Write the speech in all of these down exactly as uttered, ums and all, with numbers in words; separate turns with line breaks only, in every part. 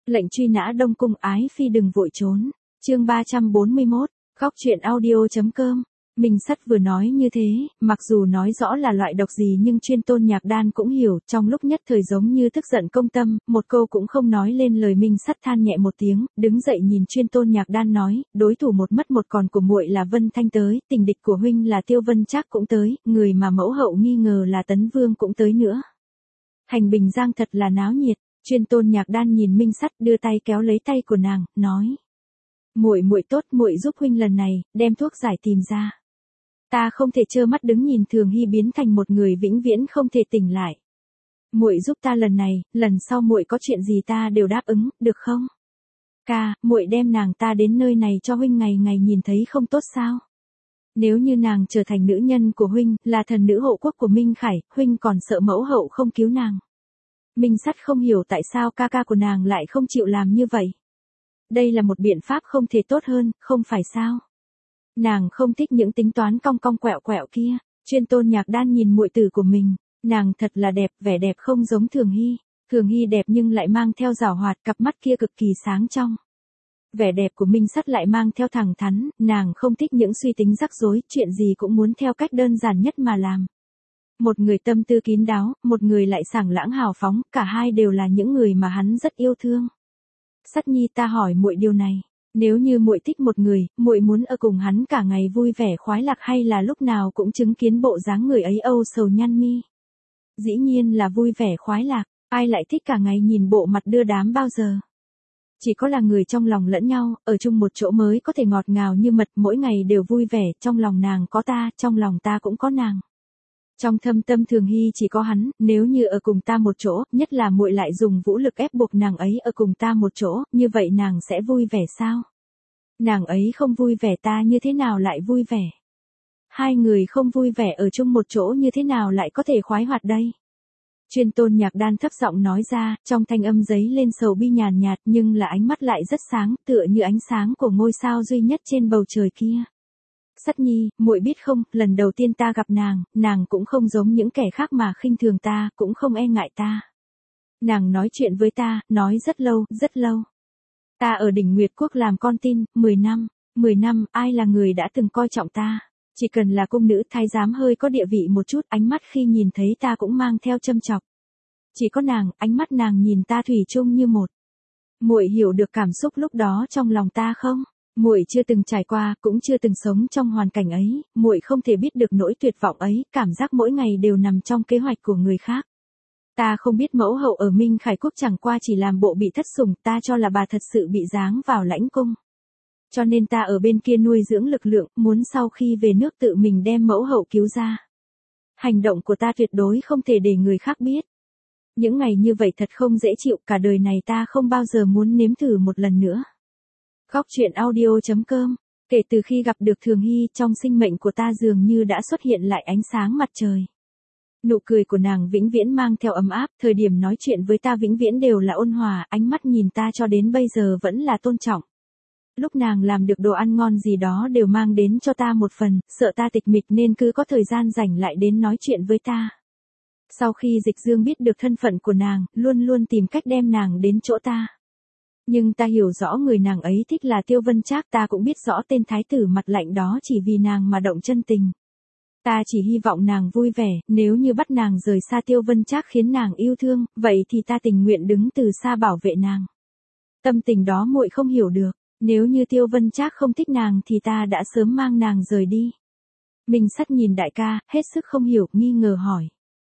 Lệnh truy nã Đông Cung ái phi đừng vội trốn. Chương ba trăm bốn mươi mốt, Góc truyện audio chấm com. Minh Sắt vừa nói như thế, mặc dù nói rõ là loại độc gì nhưng Chuyên Tôn Nhạc Đan cũng hiểu, trong lúc nhất thời giống như tức giận công tâm, một câu cũng không nói lên lời. Minh Sắt than nhẹ một tiếng, đứng dậy nhìn Chuyên Tôn Nhạc Đan nói, đối thủ một mất một còn của muội là Vân Thanh tới, tình địch của huynh là Tiêu Vân Trác cũng tới, người mà mẫu hậu nghi ngờ là Tấn Vương cũng tới nữa. Hành Bình Giang thật là náo nhiệt. Chuyên Tôn Nhạc Đan nhìn Minh Sắt, đưa tay kéo lấy tay của nàng, nói: "Muội muội tốt, muội giúp huynh lần này, đem thuốc giải tìm ra. Ta không thể trơ mắt đứng nhìn Thường Hy biến thành một người vĩnh viễn không thể tỉnh lại. Muội giúp ta lần này, lần sau muội có chuyện gì ta đều đáp ứng, được không? Ca, muội đem nàng ta đến nơi này cho huynh ngày ngày nhìn thấy không tốt sao? Nếu như nàng trở thành nữ nhân của huynh, là thần nữ hộ quốc của Minh Khải, huynh còn sợ mẫu hậu không cứu nàng." Minh Sắt không hiểu tại sao ca ca của nàng lại không chịu làm như vậy. Đây là một biện pháp không thể tốt hơn, không phải sao? Nàng không thích những tính toán cong cong quẹo quẹo kia. Chuyên Tôn Nhạc Đan nhìn muội tử của mình, nàng thật là đẹp, vẻ đẹp không giống Thường Hy. Thường Hy đẹp nhưng lại mang theo giảo hoạt, cặp mắt kia cực kỳ sáng trong. Vẻ đẹp của Minh Sắt lại mang theo thẳng thắn, nàng không thích những suy tính rắc rối, chuyện gì cũng muốn theo cách đơn giản nhất mà làm. Một người tâm tư kín đáo, một người lại sảng lãng hào phóng, cả hai đều là những người mà hắn rất yêu thương. Sắt nhi, ta hỏi muội điều này, nếu như muội thích một người, muội muốn ở cùng hắn cả ngày vui vẻ khoái lạc hay là lúc nào cũng chứng kiến bộ dáng người ấy âu sầu nhăn mi? Dĩ nhiên là vui vẻ khoái lạc, ai lại thích cả ngày nhìn bộ mặt đưa đám bao giờ? Chỉ có là người trong lòng lẫn nhau, ở chung một chỗ mới có thể ngọt ngào như mật, mỗi ngày đều vui vẻ, trong lòng nàng có ta, trong lòng ta cũng có nàng. Trong thâm tâm Thường Hy chỉ có hắn, nếu như ở cùng ta một chỗ, nhất là muội lại dùng vũ lực ép buộc nàng ấy ở cùng ta một chỗ, như vậy nàng sẽ vui vẻ sao? Nàng ấy không vui vẻ, ta như thế nào lại vui vẻ? Hai người không vui vẻ ở chung một chỗ như thế nào lại có thể khoái hoạt đây? Chuyên Tôn Nhạc Đan thấp giọng nói ra, trong thanh âm giấy lên sầu bi nhàn nhạt, nhưng là ánh mắt lại rất sáng, tựa như ánh sáng của ngôi sao duy nhất trên bầu trời kia. Sắt nhi, muội biết không, lần đầu tiên ta gặp nàng, nàng cũng không giống những kẻ khác mà khinh thường ta, cũng không e ngại ta. Nàng nói chuyện với ta, nói rất lâu, rất lâu. Ta ở đỉnh Nguyệt Quốc làm con tin, mười năm, mười năm, ai là người đã từng coi trọng ta? Chỉ cần là cung nữ thái giám hơi có địa vị một chút, ánh mắt khi nhìn thấy ta cũng mang theo châm chọc. Chỉ có nàng, ánh mắt nàng nhìn ta thủy chung như một. Muội hiểu được cảm xúc lúc đó trong lòng ta không? Muội chưa từng trải qua, cũng chưa từng sống trong hoàn cảnh ấy, muội không thể biết được nỗi tuyệt vọng ấy, cảm giác mỗi ngày đều nằm trong kế hoạch của người khác. Ta không biết mẫu hậu ở Minh Khải Quốc chẳng qua chỉ làm bộ bị thất sủng, ta cho là bà thật sự bị giáng vào lãnh cung. Cho nên ta ở bên kia nuôi dưỡng lực lượng, muốn sau khi về nước tự mình đem mẫu hậu cứu ra. Hành động của ta tuyệt đối không thể để người khác biết. Những ngày như vậy thật không dễ chịu, cả đời này ta không bao giờ muốn nếm thử một lần nữa. Góc truyện audio chấm com. Kể từ khi gặp được Thường Hy, trong sinh mệnh của ta dường như đã xuất hiện lại ánh sáng mặt trời. Nụ cười của nàng vĩnh viễn mang theo ấm áp, thời điểm nói chuyện với ta vĩnh viễn đều là ôn hòa, ánh mắt nhìn ta cho đến bây giờ vẫn là tôn trọng. Lúc nàng làm được đồ ăn ngon gì đó đều mang đến cho ta một phần, sợ ta tịch mịch nên cứ có thời gian rảnh lại đến nói chuyện với ta. Sau khi Dịch Dương biết được thân phận của nàng, luôn luôn tìm cách đem nàng đến chỗ ta. Nhưng ta hiểu rõ người nàng ấy thích là Tiêu Vân Trác, ta cũng biết rõ tên thái tử mặt lạnh đó chỉ vì nàng mà động chân tình. Ta chỉ hy vọng nàng vui vẻ, nếu như bắt nàng rời xa Tiêu Vân Trác khiến nàng yêu thương, vậy thì ta tình nguyện đứng từ xa bảo vệ nàng. Tâm tình đó muội không hiểu được, nếu như Tiêu Vân Trác không thích nàng thì ta đã sớm mang nàng rời đi. Minh Sắt nhìn đại ca, hết sức không hiểu, nghi ngờ hỏi.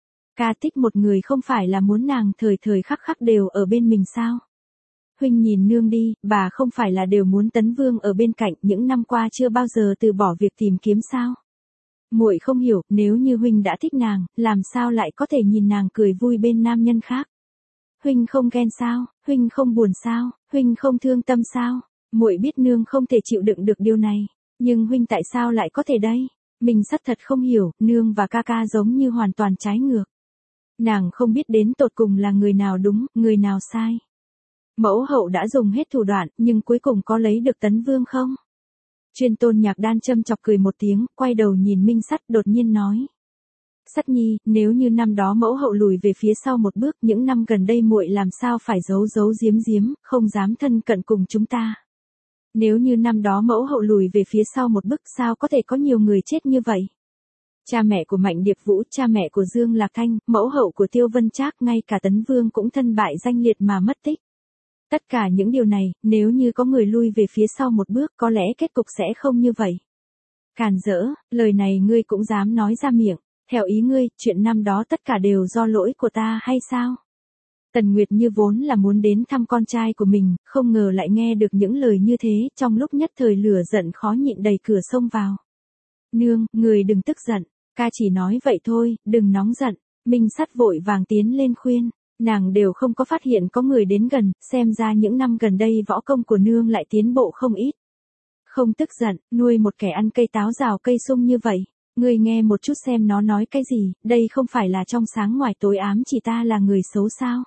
Ca thích một người không phải là muốn nàng thời thời khắc khắc đều ở bên mình sao? Huynh nhìn nương đi, bà không phải là đều muốn Tấn Vương ở bên cạnh, những năm qua chưa bao giờ từ bỏ việc tìm kiếm sao? Muội không hiểu, nếu như huynh đã thích nàng, làm sao lại có thể nhìn nàng cười vui bên nam nhân khác? Huynh không ghen sao? Huynh không buồn sao? Huynh không thương tâm sao? Muội biết nương không thể chịu đựng được điều này, nhưng huynh tại sao lại có thể đây? Mình Sắt thật không hiểu, nương và ca ca giống như hoàn toàn trái ngược. Nàng không biết đến tột cùng là người nào đúng, người nào sai. Mẫu hậu đã dùng hết thủ đoạn, nhưng cuối cùng có lấy được Tấn Vương không? Chuyên Tôn Nhạc Đan châm chọc cười một tiếng, quay đầu nhìn Minh Sắt đột nhiên nói. Sắt nhi, nếu như năm đó mẫu hậu lùi về phía sau một bước, những năm gần đây muội làm sao phải giấu giấu giếm giếm, không dám thân cận cùng chúng ta. Nếu như năm đó mẫu hậu lùi về phía sau một bước, sao có thể có nhiều người chết như vậy? Cha mẹ của Mạnh Điệp Vũ, cha mẹ của Dương Lạc Thanh, mẫu hậu của Tiêu Vân Trác, ngay cả Tấn Vương cũng thân bại danh liệt mà mất tích. Tất cả những điều này, nếu như có người lui về phía sau một bước, có lẽ kết cục sẽ không như vậy. Càn rỡ, lời này ngươi cũng dám nói ra miệng, theo ý ngươi, chuyện năm đó tất cả đều do lỗi của ta hay sao? Tần Nguyệt Như vốn là muốn đến thăm con trai của mình, không ngờ lại nghe được những lời như thế, trong lúc nhất thời lửa giận khó nhịn đẩy cửa xông vào. Nương, người đừng tức giận, ca chỉ nói vậy thôi, đừng nóng giận. Minh Sắt vội vàng tiến lên khuyên, nàng đều không có phát hiện có người đến gần, xem ra những năm gần đây võ công của nương lại tiến bộ không ít. Không tức giận, nuôi một kẻ ăn cây táo rào cây sung như vậy, ngươi nghe một chút xem nó nói cái gì, đây không phải là trong sáng ngoài tối ám chỉ ta là người xấu sao?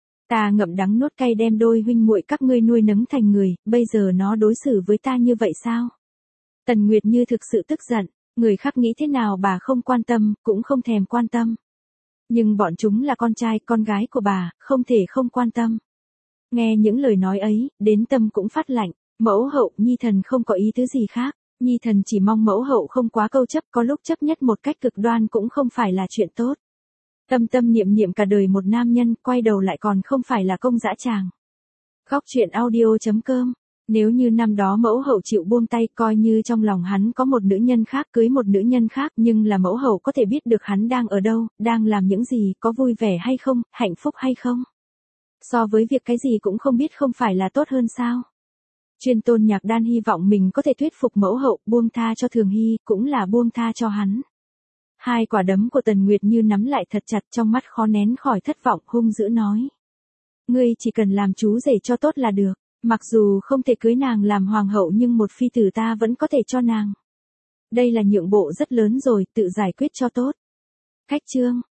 Ta ngậm đắng nuốt cay đem đôi huynh muội các ngươi nuôi nấng thành người, bây giờ nó đối xử với ta như vậy sao? Tần Nguyệt Như thực sự tức giận, người khác nghĩ thế nào bà không quan tâm, cũng không thèm quan tâm. Nhưng bọn chúng là con trai, con gái của bà, không thể không quan tâm. Nghe những lời nói ấy, đến tâm cũng phát lạnh, mẫu hậu, nhi thần không có ý tứ gì khác, nhi thần chỉ mong mẫu hậu không quá câu chấp, có lúc chấp nhất một cách cực đoan cũng không phải là chuyện tốt. Tâm tâm niệm niệm cả đời một nam nhân, quay đầu lại còn không phải là công dã tràng. Góc truyện audio chấm com. Nếu như năm đó mẫu hậu chịu buông tay, coi như trong lòng hắn có một nữ nhân khác, cưới một nữ nhân khác, nhưng là mẫu hậu có thể biết được hắn đang ở đâu, đang làm những gì, có vui vẻ hay không, hạnh phúc hay không. So với việc cái gì cũng không biết không phải là tốt hơn sao. Chuyên Tôn Nhạc Đan hy vọng mình có thể thuyết phục mẫu hậu, buông tha cho Thường Hy, cũng là buông tha cho hắn. Hai quả đấm của Tần Nguyệt Như nắm lại thật chặt, trong mắt khó nén khỏi thất vọng, hung dữ nói. Ngươi chỉ cần làm chú rể cho tốt là được, mặc dù không thể cưới nàng làm hoàng hậu nhưng một phi tử ta vẫn có thể cho nàng. Đây là nhượng bộ rất lớn rồi, tự giải quyết cho tốt. Khách chương.